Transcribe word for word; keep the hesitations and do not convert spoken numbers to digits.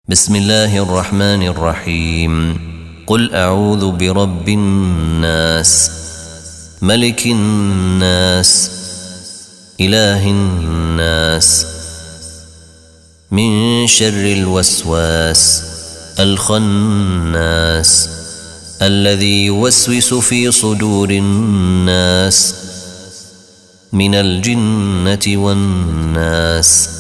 بسم الله الرحمن الرحيم. قل أعوذ برب الناس، ملك الناس، إله الناس، من شر الوسواس الخناس الذي يوسوس في صدور الناس من الجنة والناس.